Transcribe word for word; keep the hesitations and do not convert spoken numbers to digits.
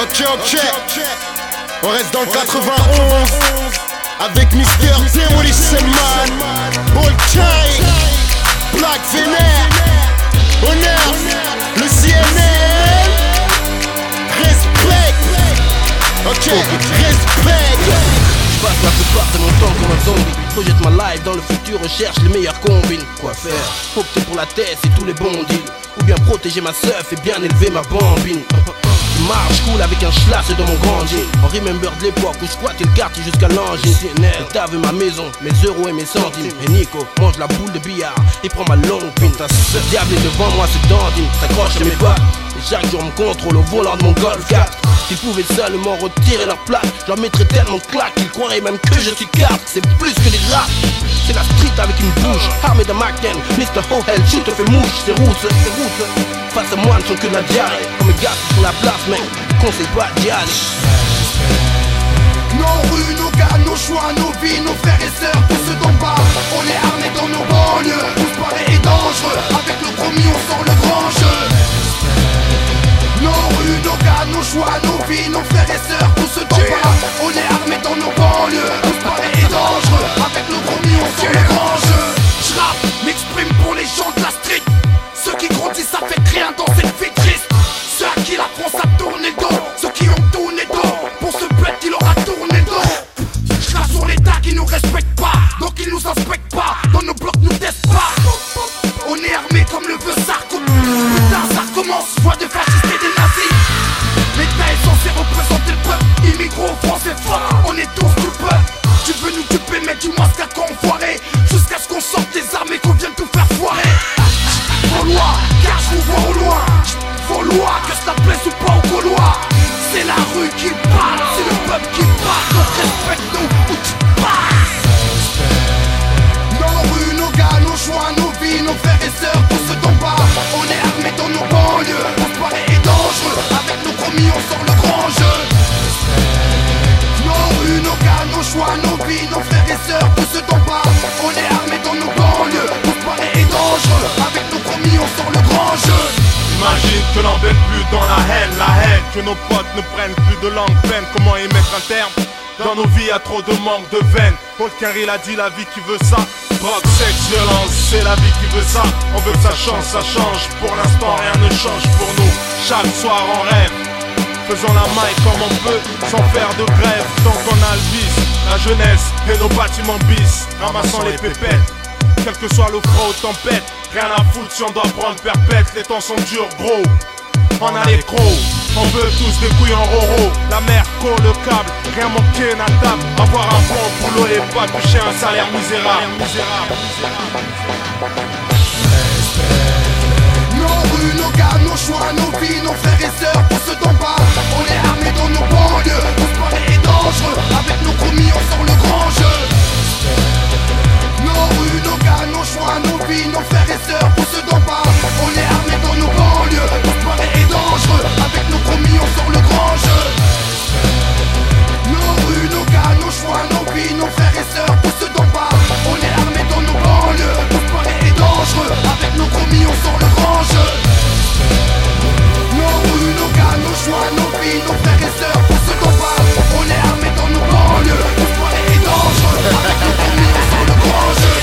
Ok, ok, on reste dans le quatre-vingt-onze avec mister Demolition Man, Old Chai, Black Vener, Honneur, le C N L. Respect, ok, respect. Je passe la plupart de mon temps comme un zombie. Projette ma life dans le futur, recherche les meilleures combines. Quoi faire? Opter pour la tête et tous les bons deals, ou bien protéger ma seuf et bien élever ma bambine. Je marche cool avec un schlass dans mon grand jean. On remember de l'époque où je squattais le quartier jusqu'à l'angine. T'as vu ma maison, mes euros et mes centimes. Et Nico mange la boule de billard et prend ma longue pine. Ta seuf diable est devant moi, c'est dandine. S'accroche à mes pas et chaque jour me contrôle au volant de mon Golf quatre. S'ils pouvaient seulement retirer leur plaque, je leur mettrais tellement de claques qu'ils croiraient même que je suis carte. C'est plus que des rats, c'est la street avec une bouche armée de Mac ten. mister Oh Hell, tu te fais mouche, c'est rousse, c'est rousse. Face à moi ne sont que de la diarrhée. Comme mes gars sur la place, mec, conseille pas d'y aller. Nos rues, nos gars, nos choix, nos vies, nos frères et sœurs, tous ceux d'en bas. On est armés dans nos banlieues, tous pareils et dangereux. Avec le promis on sort le grand jeu. Nos rues, nos gars, nos choix, nos vies, nos frères et sœurs, tous ceux d'en bas. On est armés dans nos banlieues, tous pareils et dangereux. Avec le promis on sort le grand jeu. J'rappe, m'exprime pour les gens de la street. Ceux qui grandissent avec rien dans cette vie triste. Ceux à qui la France a tourné le dos. Ceux qui ont tourné le dos pour ce bête qui leur a tourné le dos. J'crache sur l'État qui nous respecte pas, donc ils nous inspectent pas. Dans nos blocs nous testent pas. On est armés comme le veut Sarko. Putain ça recommence, voix de fascistes et des nazis. L'État est censé représenter le peuple. Immigros français fort, on est tous du peuple. Tu veux nous tuer mais dis-moi ce qu'à quoi enfoiré. Jusqu'à ce qu'on sorte des armes et qu'on vienne tout faire foirer. Gaulois, car je vous vois au loin. Gaulois, que ça plaise ou pas aux Gaulois. C'est la rue qui parle, c'est le peuple qui parle. Donc respecte-nous ou tu passes. Nos rues, nos gars, nos choix, nos vies, nos frères et sœurs, tous ceux d'en bas. On est armés dans nos banlieues, on se paraît et dangereux. Avec nos promis on sort le grand jeu. Nos rues, nos gars, nos choix, nos vies, nos frères et sœurs, tous ceux d'en bas. On est armés dans nos banlieues, on se paraît et dangereux. Avec nos promis on sort le grand jeu. Imagine que l'on baigne plus dans la haine, la haine. Que nos potes ne prennent plus de langue peine. Comment y mettre un terme? Dans nos vies y'a trop de manque de veine. Paul Carré l'a dit, la vie qui veut ça. Drogue, sexe, violence, c'est la vie qui veut ça. On veut que ça change, ça change. Pour l'instant rien ne change pour nous. Chaque soir on rêve, faisons la maille comme on peut, sans faire de grève. Tant qu'on a le vice, la jeunesse et nos bâtiments bis. Ramassant les pépettes, quel que soit le froid aux tempêtes. Rien à foutre si on doit prendre perpète. Les temps sont durs gros, on a les crocs. On veut tous des couilles en roro. La mer colle le câble, rien manquer n'a table. Avoir un bon boulot et pas toucher un salaire misérable. Nos rues, nos gars, nos choix,